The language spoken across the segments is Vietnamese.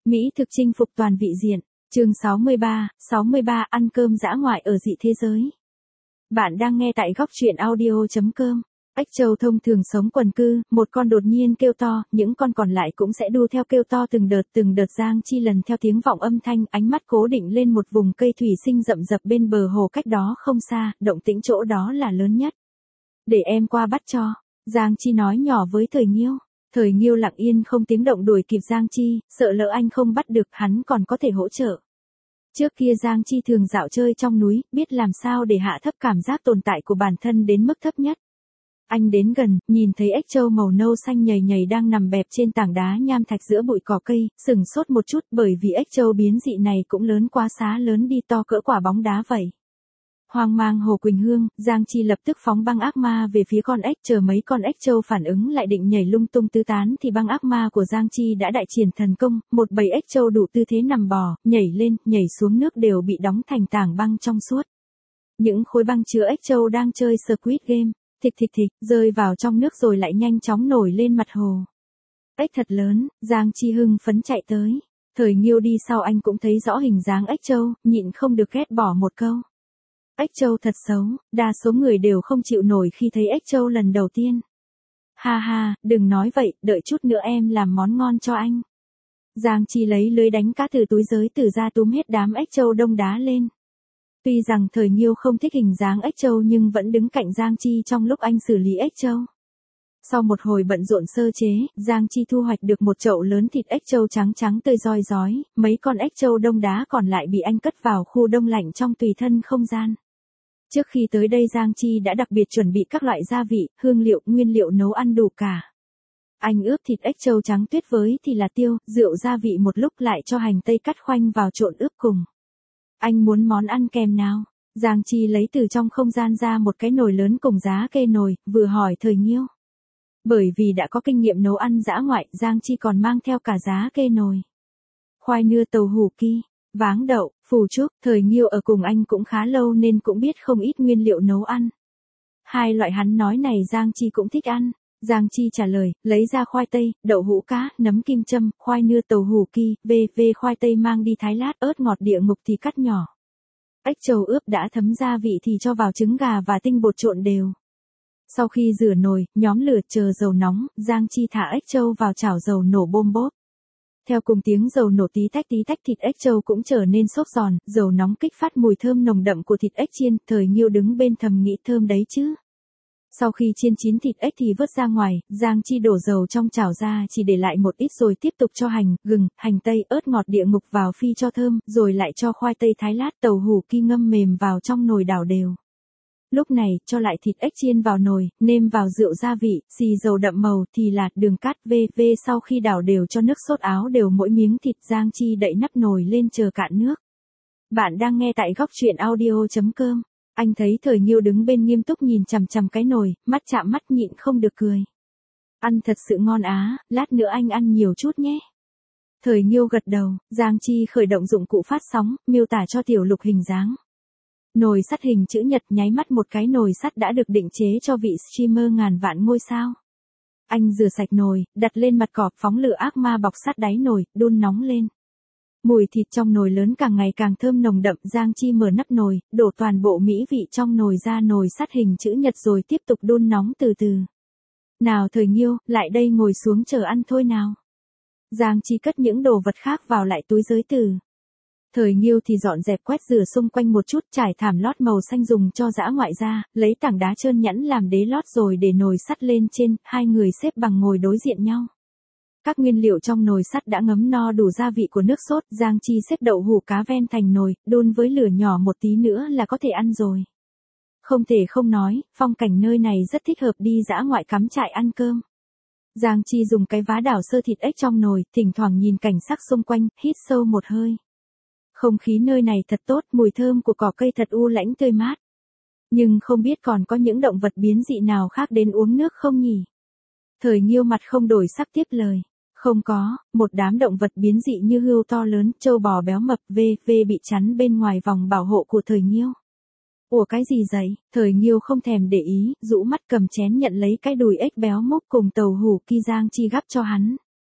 Mỹ thực chinh phục toàn vị diện. Chương 63 ăn cơm dã ngoại ở dị thế giới. Bạn đang nghe tại góc truyện audio.com. Ếch trâu thông thường sống quần cư, một con đột nhiên kêu to, những con còn lại cũng sẽ đu theo kêu to từng đợt. Giang Chi lần theo tiếng vọng âm thanh, ánh mắt cố định lên một vùng cây thủy sinh rậm rập bên bờ hồ cách đó không xa, động tĩnh chỗ đó là lớn nhất. Để em qua bắt cho, Giang Chi nói nhỏ với Thời Nghiêu. Thời Nghiêu lặng yên không tiếng động đuổi kịp Giang Chi, sợ lỡ anh không bắt được hắn còn có thể hỗ trợ. Trước kia Giang Chi thường dạo chơi trong núi, biết làm sao để hạ thấp cảm giác tồn tại của bản thân đến mức thấp nhất. Anh đến gần, nhìn thấy ếch trâu màu nâu xanh nhầy đang nằm bẹp trên tảng đá nham thạch giữa bụi cỏ cây, sửng sốt một chút bởi vì ếch trâu biến dị này cũng lớn quá, xá lớn đi, to cỡ quả bóng đá vậy. Hoang mang Hồ Quỳnh Hương, Giang Chi lập tức phóng băng ác ma về phía con ếch, chờ mấy con ếch trâu phản ứng lại định nhảy lung tung tứ tán thì băng ác ma của Giang Chi đã đại triển thần công, một bầy ếch trâu đủ tư thế nằm bò, nhảy lên, nhảy xuống nước đều bị đóng thành tảng băng trong suốt. Những khối băng chứa ếch trâu đang chơi Squid Game, thịch, rơi vào trong nước rồi lại nhanh chóng nổi lên mặt hồ. Ếch thật lớn, Giang Chi hưng phấn chạy tới. Thời Nghiêu đi sau anh cũng thấy rõ hình dáng ếch trâu, nhịn không được ghét bỏ một câu. Ếch trâu thật xấu, đa số người đều không chịu nổi khi thấy ếch trâu lần đầu tiên. Ha, đừng nói vậy, đợi chút nữa em làm món ngon cho anh. Giang Chi lấy lưới đánh cá từ túi giới tử ra túm hết đám ếch trâu đông đá lên. Tuy rằng Thời Nghiêu không thích hình dáng ếch trâu nhưng vẫn đứng cạnh Giang Chi trong lúc anh xử lý ếch trâu. Sau một hồi bận rộn sơ chế, Giang Chi thu hoạch được một chậu lớn thịt ếch trâu trắng tươi rói, mấy con ếch trâu đông đá còn lại bị anh cất vào khu đông lạnh trong tùy thân không gian. Trước khi tới đây Giang Chi đã đặc biệt chuẩn bị các loại gia vị, hương liệu, nguyên liệu nấu ăn đủ cả. Anh ướp thịt ếch trâu trắng tuyết với thì là tiêu, rượu gia vị một lúc lại cho hành tây cắt khoanh vào trộn ướp cùng. Anh muốn món ăn kèm nào? Giang Chi lấy từ trong không gian ra một cái nồi lớn cùng giá kê nồi, vừa hỏi Thời Nghiêu. Bởi vì đã có kinh nghiệm nấu ăn dã ngoại, Giang Chi còn mang theo cả giá kê nồi. Khoai nưa tàu hủ ki, váng đậu, phù trúc, Thời Nghiêu ở cùng anh cũng khá lâu nên cũng biết không ít nguyên liệu nấu ăn. Hai loại hắn nói này Giang Chi cũng thích ăn. Giang Chi trả lời, lấy ra khoai tây, đậu hũ cá, nấm kim châm, khoai nưa tàu hủ ki, khoai tây mang đi thái lát, ớt ngọt địa ngục thì cắt nhỏ. Ếch trâu ướp đã thấm gia vị thì cho vào trứng gà và tinh bột trộn đều. Sau khi rửa nồi, nhóm lửa chờ dầu nóng, Giang Chi thả ếch trâu vào chảo dầu nổ bôm bốp. Theo cùng tiếng dầu nổ tí tách thịt ếch trâu cũng trở nên xốp giòn, dầu nóng kích phát mùi thơm nồng đậm của thịt ếch chiên, Thời Nghiêu đứng bên thầm nghĩ thơm đấy chứ. Sau khi chiên chín thịt ếch thì vớt ra ngoài, Giang Chi đổ dầu trong chảo ra chỉ để lại một ít rồi tiếp tục cho hành, gừng, hành tây, ớt ngọt địa ngục vào phi cho thơm, rồi lại cho khoai tây thái lát, tàu hủ ki ngâm mềm vào trong nồi đảo đều. Lúc này, cho lại thịt ếch chiên vào nồi, nêm vào rượu gia vị, xì dầu đậm màu, thì là đường cát, sau khi đảo đều cho nước sốt áo đều mỗi miếng thịt, Giang Chi đậy nắp nồi lên chờ cạn nước. Bạn đang nghe tại góc truyện audio.com. Anh thấy Thời Nghiêu đứng bên nghiêm túc nhìn chằm cái nồi, mắt chạm mắt nhịn không được cười. Ăn thật sự ngon á, lát nữa anh ăn nhiều chút nhé. Thời Nghiêu gật đầu, Giang Chi khởi động dụng cụ phát sóng, miêu tả cho tiểu lục hình dáng. Nồi sắt hình chữ nhật, nháy mắt một cái nồi sắt đã được định chế cho vị streamer ngàn vạn ngôi sao. Anh rửa sạch nồi, đặt lên mặt cọp, phóng lửa ác ma bọc sát đáy nồi, đun nóng lên. Mùi thịt trong nồi lớn càng ngày càng thơm nồng đậm, Giang Chi mở nắp nồi, đổ toàn bộ mỹ vị trong nồi ra nồi sắt hình chữ nhật rồi tiếp tục đun nóng từ từ. Nào Thời Nghiêu, lại đây ngồi xuống chờ ăn thôi nào. Giang Chi cất những đồ vật khác vào lại túi giới tử. Thời Nghiêu thì dọn dẹp quét rửa xung quanh một chút, trải thảm lót màu xanh dùng cho dã ngoại ra, lấy tảng đá trơn nhẵn làm đế lót rồi để nồi sắt lên trên, hai người xếp bằng ngồi đối diện nhau. Các nguyên liệu trong nồi sắt đã ngấm no đủ gia vị của nước sốt, Giang Chi xếp đậu hủ cá ven thành nồi, đun với lửa nhỏ một tí nữa là có thể ăn rồi. Không thể không nói, phong cảnh nơi này rất thích hợp đi dã ngoại cắm trại ăn cơm. Giang Chi dùng cái vá đảo sơ thịt ếch trong nồi, thỉnh thoảng nhìn cảnh sắc xung quanh, hít sâu một hơi. Không khí nơi này thật tốt, mùi thơm của cỏ cây thật u lãnh tươi mát. Nhưng không biết còn có những động vật biến dị nào khác đến uống nước không nhỉ? Thời Nghiêu mặt không đổi sắc tiếp lời. Không có, một đám động vật biến dị như hươu to lớn, trâu bò béo mập, bị chắn bên ngoài vòng bảo hộ của Thời Nghiêu. Ủa cái gì vậy? Thời Nghiêu không thèm để ý, rũ mắt cầm chén nhận lấy cái đùi ếch béo mốc cùng tàu hủ ki Giang Chi gắp cho hắn.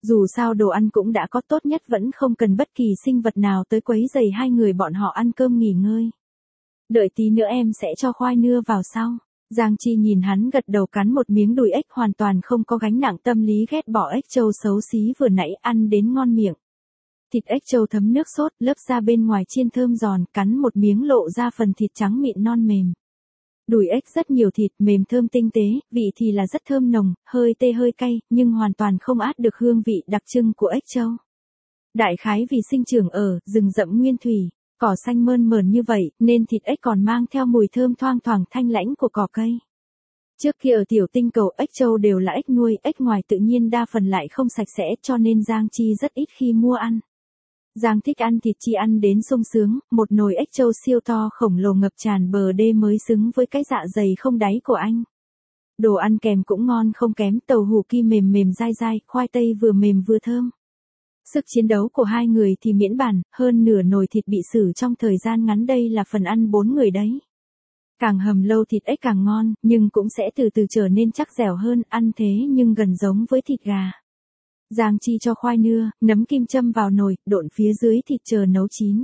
Dù sao đồ ăn cũng đã có, tốt nhất vẫn không cần bất kỳ sinh vật nào tới quấy rầy hai người bọn họ ăn cơm nghỉ ngơi. Đợi tí nữa em sẽ cho khoai nưa vào sau. Giang Chi nhìn hắn gật đầu, cắn một miếng đùi ếch, hoàn toàn không có gánh nặng tâm lý ghét bỏ ếch trâu xấu xí vừa nãy, ăn đến ngon miệng. Thịt ếch trâu thấm nước sốt, lớp da bên ngoài chiên thơm giòn, cắn một miếng lộ ra phần thịt trắng mịn non mềm. Đùi ếch rất nhiều thịt, mềm thơm tinh tế, vị thì là rất thơm nồng, hơi tê hơi cay, nhưng hoàn toàn không át được hương vị đặc trưng của ếch trâu. Đại khái vì sinh trưởng ở rừng rậm nguyên thủy, cỏ xanh mơn mởn như vậy, nên thịt ếch còn mang theo mùi thơm thoang thoảng thanh lãnh của cỏ cây. Trước kia ở tiểu tinh cầu, ếch trâu đều là ếch nuôi, ếch ngoài tự nhiên đa phần lại không sạch sẽ, cho nên Giang Chi rất ít khi mua ăn. Giang thích ăn thịt chi ăn đến sung sướng, một nồi ếch trâu siêu to khổng lồ ngập tràn bờ đê mới xứng với cái dạ dày không đáy của anh. Đồ ăn kèm cũng ngon không kém, tàu hủ ki mềm mềm dai dai, khoai tây vừa mềm vừa thơm. Sức chiến đấu của hai người thì miễn bàn, hơn nửa nồi thịt bị xử trong thời gian ngắn, đây là phần ăn 4 người đấy. Càng hầm lâu thịt ếch càng ngon, nhưng cũng sẽ từ từ trở nên chắc dẻo hơn, ăn thế nhưng gần giống với thịt gà. Giang Chi cho khoai nưa, nấm kim châm vào nồi, độn phía dưới thịt chờ nấu chín.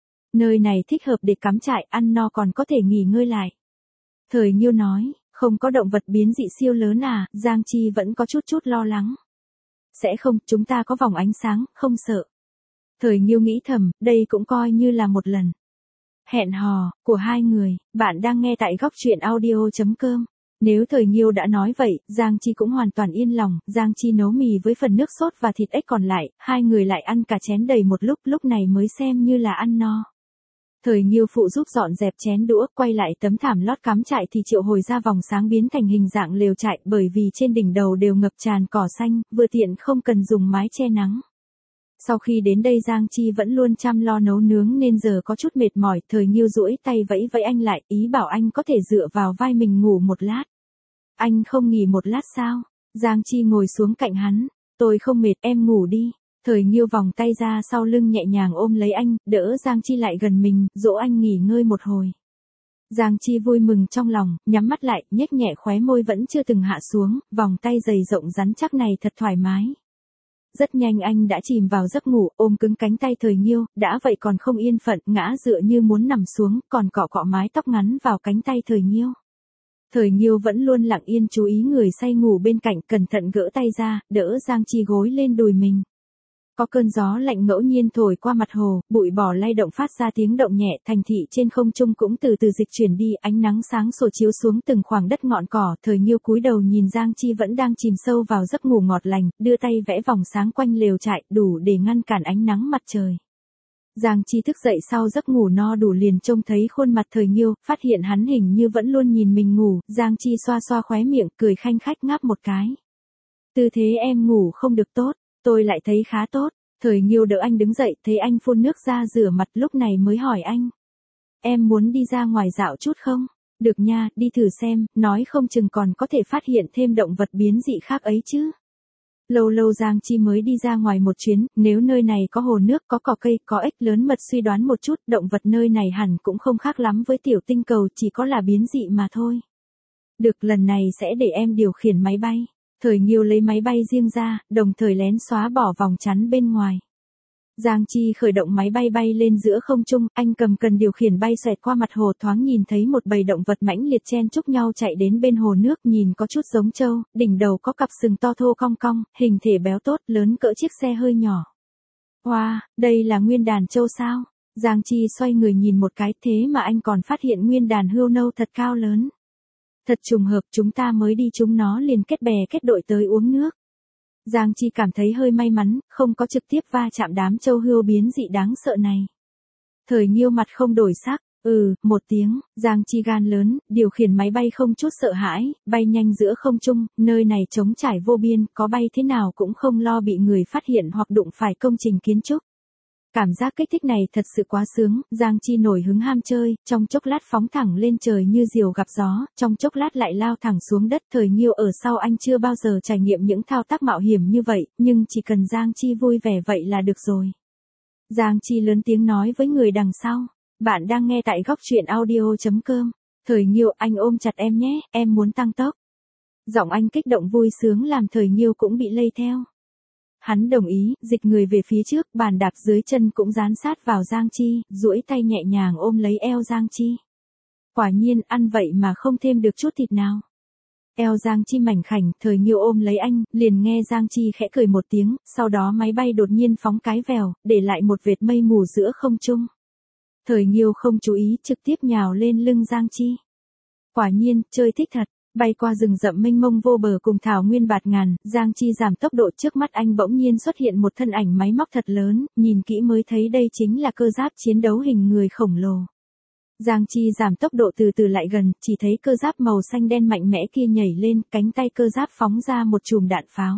Nơi này thích hợp để cắm trại, ăn no còn có thể nghỉ ngơi lại. Thời Nghiêu nói, không có động vật biến dị siêu lớn à, Giang Chi vẫn có chút lo lắng. Sẽ không, chúng ta có vòng ánh sáng, không sợ. Thời Nghiêu nghĩ thầm, đây cũng coi như là một lần hẹn hò của hai người. Bạn đang nghe tại góc truyện audio.com. Nếu Thời Nghiêu đã nói vậy, Giang Chi cũng hoàn toàn yên lòng. Giang Chi nấu mì với phần nước sốt và thịt ếch còn lại, hai người lại ăn cả chén đầy một lúc này mới xem như là ăn no. Thời Nghiêu phụ giúp dọn dẹp chén đũa, quay lại tấm thảm lót cắm trại thì triệu hồi ra vòng sáng biến thành hình dạng lều trại, bởi vì trên đỉnh đầu đều ngập tràn cỏ xanh, vừa tiện không cần dùng mái che nắng. Sau khi đến đây Giang Chi vẫn luôn chăm lo nấu nướng nên giờ có chút mệt mỏi, Thời Nghiêu duỗi tay vẫy vẫy anh lại, ý bảo anh có thể dựa vào vai mình ngủ một lát. Anh không nghỉ một lát sao? Giang Chi ngồi xuống cạnh hắn, tôi không mệt, em ngủ đi. Thời Nghiêu vòng tay ra sau lưng nhẹ nhàng ôm lấy anh, đỡ Giang Chi lại gần mình, dỗ anh nghỉ ngơi một hồi. Giang Chi vui mừng trong lòng, nhắm mắt lại, nhếch nhẹ khóe môi vẫn chưa từng hạ xuống, vòng tay dày rộng rắn chắc này thật thoải mái. Rất nhanh anh đã chìm vào giấc ngủ, ôm cứng cánh tay Thời Nghiêu, đã vậy còn không yên phận, ngã dựa như muốn nằm xuống, còn cọ cọ mái tóc ngắn vào cánh tay Thời Nghiêu. Thời Nghiêu vẫn luôn lặng yên chú ý người say ngủ bên cạnh, cẩn thận gỡ tay ra, đỡ Giang Chi gối lên đùi mình. Có cơn gió lạnh ngẫu nhiên thổi qua mặt hồ, bụi bò lay động phát ra tiếng động nhẹ, thành thị trên không trung cũng từ từ dịch chuyển đi, ánh nắng sáng sủa chiếu xuống từng khoảng đất ngọn cỏ. Thời Nghiêu cúi đầu nhìn Giang Chi vẫn đang chìm sâu vào giấc ngủ ngọt lành, đưa tay vẽ vòng sáng quanh lều trại, đủ để ngăn cản ánh nắng mặt trời. Giang Chi thức dậy sau giấc ngủ no đủ liền trông thấy khuôn mặt Thời Nghiêu, phát hiện hắn hình như vẫn luôn nhìn mình ngủ, Giang Chi xoa xoa khóe miệng, cười khanh khách ngáp một cái. Tư thế em ngủ không được tốt, tôi lại thấy khá tốt. Thời Nghiêu đỡ anh đứng dậy, thấy anh phun nước ra rửa mặt, lúc này mới hỏi anh. Em muốn đi ra ngoài dạo chút không? Được nha, đi thử xem, nói không chừng còn có thể phát hiện thêm động vật biến dị khác ấy chứ. Lâu lâu Giang Chi mới đi ra ngoài một chuyến, nếu nơi này có hồ nước, có cỏ cây, có ếch lớn mật, suy đoán một chút, động vật nơi này hẳn cũng không khác lắm với tiểu tinh cầu, chỉ có là biến dị mà thôi. Được, lần này sẽ để em điều khiển máy bay. Thời Nghiêu lấy máy bay riêng ra, đồng thời lén xóa bỏ vòng chắn bên ngoài. Giang Chi khởi động máy bay bay lên giữa không trung, anh cầm cần điều khiển bay xoẹt qua mặt hồ, thoáng nhìn thấy một bầy động vật mãnh liệt chen chúc nhau chạy đến bên hồ nước, nhìn có chút giống trâu, đỉnh đầu có cặp sừng to thô cong cong, hình thể béo tốt, lớn cỡ chiếc xe hơi nhỏ. Wow, đây là nguyên đàn trâu sao? Giang Chi xoay người nhìn một cái, thế mà anh còn phát hiện nguyên đàn hươu nâu thật cao lớn. Thật trùng hợp, chúng ta mới đi chúng nó liền kết bè kết đội tới uống nước. Giang Chi cảm thấy hơi may mắn, không có trực tiếp va chạm đám trâu hươu biến dị đáng sợ này. Thời Nghiêu mặt không đổi sắc, một tiếng, Giang Chi gan lớn, điều khiển máy bay không chút sợ hãi, bay nhanh giữa không trung, nơi này trống trải vô biên, có bay thế nào cũng không lo bị người phát hiện hoặc đụng phải công trình kiến trúc. Cảm giác kích thích này thật sự quá sướng, Giang Chi nổi hứng ham chơi, trong chốc lát phóng thẳng lên trời như diều gặp gió, trong chốc lát lại lao thẳng xuống đất. Thời Nghiêu ở sau anh chưa bao giờ trải nghiệm những thao tác mạo hiểm như vậy, nhưng chỉ cần Giang Chi vui vẻ vậy là được rồi. Giang Chi lớn tiếng nói với người đằng sau, bạn đang nghe tại góc truyện audio.com. Thời Nghiêu, anh ôm chặt em nhé, em muốn tăng tốc. Giọng anh kích động vui sướng làm Thời Nghiêu cũng bị lây theo. Hắn đồng ý, dịch người về phía trước, bàn đạp dưới chân cũng dán sát vào Giang Chi, duỗi tay nhẹ nhàng ôm lấy eo Giang Chi. Quả nhiên, ăn vậy mà không thêm được chút thịt nào. Eo Giang Chi mảnh khảnh, Thời Nghiêu ôm lấy anh, liền nghe Giang Chi khẽ cười một tiếng, sau đó máy bay đột nhiên phóng cái vèo, để lại một vệt mây mù giữa không trung. Thời Nghiêu không chú ý, trực tiếp nhào lên lưng Giang Chi. Quả nhiên, chơi thích thật. Bay qua rừng rậm mênh mông vô bờ cùng thảo nguyên bạt ngàn, Giang Chi giảm tốc độ, trước mắt anh bỗng nhiên xuất hiện một thân ảnh máy móc thật lớn, nhìn kỹ mới thấy đây chính là cơ giáp chiến đấu hình người khổng lồ. Giang Chi giảm tốc độ từ từ lại gần, chỉ thấy cơ giáp màu xanh đen mạnh mẽ kia nhảy lên, cánh tay cơ giáp phóng ra một chùm đạn pháo.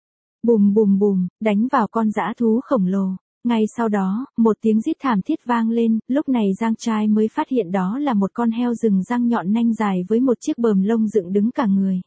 Bùm bùm bùm, đánh vào con dã thú khổng lồ. Ngay sau đó, một tiếng rít thảm thiết vang lên, lúc này Giang Trai mới phát hiện đó là một con heo rừng răng nhọn nanh dài với một chiếc bờm lông dựng đứng cả người.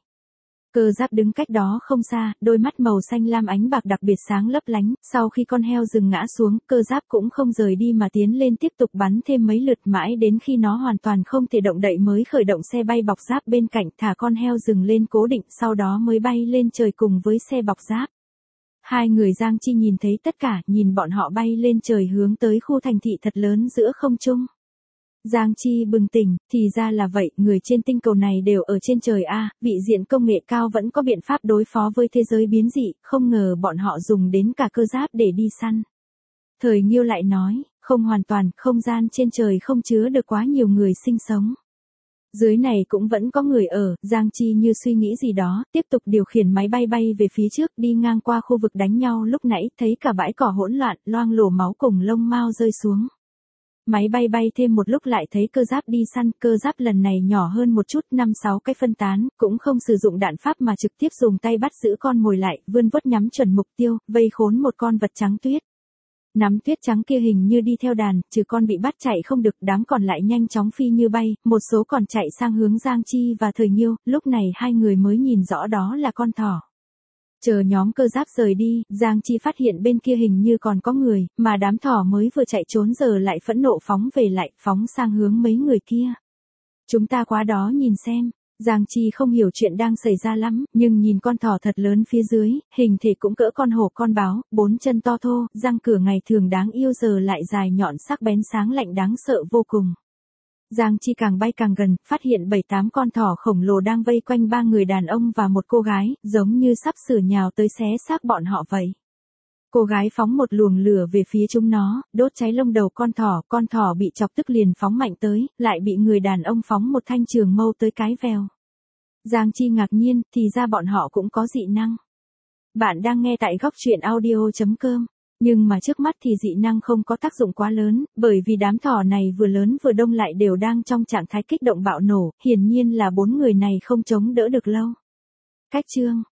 Cơ giáp đứng cách đó không xa, đôi mắt màu xanh lam ánh bạc đặc biệt sáng lấp lánh, sau khi con heo rừng ngã xuống, cơ giáp cũng không rời đi mà tiến lên tiếp tục bắn thêm mấy lượt mãi đến khi nó hoàn toàn không thể động đậy mới khởi động xe bay bọc giáp bên cạnh thả con heo rừng lên cố định, sau đó mới bay lên trời cùng với xe bọc giáp. Hai người Giang Chi nhìn thấy tất cả, nhìn bọn họ bay lên trời hướng tới khu thành thị thật lớn giữa không trung. Giang Chi bừng tỉnh, thì ra là vậy, người trên tinh cầu này đều ở trên trời a, vị diện công nghệ cao vẫn có biện pháp đối phó với thế giới biến dị, không ngờ bọn họ dùng đến cả cơ giáp để đi săn. Thời Nghiêu lại nói, không hoàn toàn, không gian trên trời không chứa được quá nhiều người sinh sống. Dưới này cũng vẫn có người ở, Giang Chi như suy nghĩ gì đó, tiếp tục điều khiển máy bay bay về phía trước, đi ngang qua khu vực đánh nhau lúc nãy, thấy cả bãi cỏ hỗn loạn, loang lổ máu cùng lông mao rơi xuống. Máy bay bay thêm một lúc lại thấy cơ giáp đi săn, cơ giáp lần này nhỏ hơn một chút, 5-6 cái phân tán, cũng không sử dụng đạn pháp mà trực tiếp dùng tay bắt giữ con mồi lại, vươn vuốt nhắm chuẩn mục tiêu, vây khốn một con vật trắng tuyết. Nắm tuyết trắng kia hình như đi theo đàn, trừ con bị bắt chạy không được, đám còn lại nhanh chóng phi như bay, một số còn chạy sang hướng Giang Chi và Thời Nghiêu, lúc này hai người mới nhìn rõ đó là con thỏ. Chờ nhóm cơ giáp rời đi, Giang Chi phát hiện bên kia hình như còn có người, mà đám thỏ mới vừa chạy trốn giờ lại phẫn nộ phóng về lại, phóng sang hướng mấy người kia. Chúng ta qua đó nhìn xem. Giang Chi không hiểu chuyện đang xảy ra lắm, nhưng nhìn con thỏ thật lớn phía dưới, hình thể cũng cỡ con hổ con báo, 4 chân to thô, răng cửa ngày thường đáng yêu giờ lại dài nhọn sắc bén sáng lạnh đáng sợ vô cùng. Giang Chi càng bay càng gần, phát hiện 7-8 con thỏ khổng lồ đang vây quanh 3 người đàn ông và một cô gái, giống như sắp sửa nhào tới xé xác bọn họ vậy. Cô gái phóng một luồng lửa về phía chúng nó, đốt cháy lông đầu con thỏ bị chọc tức liền phóng mạnh tới, lại bị người đàn ông phóng một thanh trường mâu tới cái vèo. Giang Chi ngạc nhiên, thì ra bọn họ cũng có dị năng. Bạn đang nghe tại góc truyện audio.com. Nhưng mà trước mắt thì dị năng không có tác dụng quá lớn, bởi vì đám thỏ này vừa lớn vừa đông lại đều đang trong trạng thái kích động bạo nổ, hiển nhiên là 4 người này không chống đỡ được lâu. Cách chương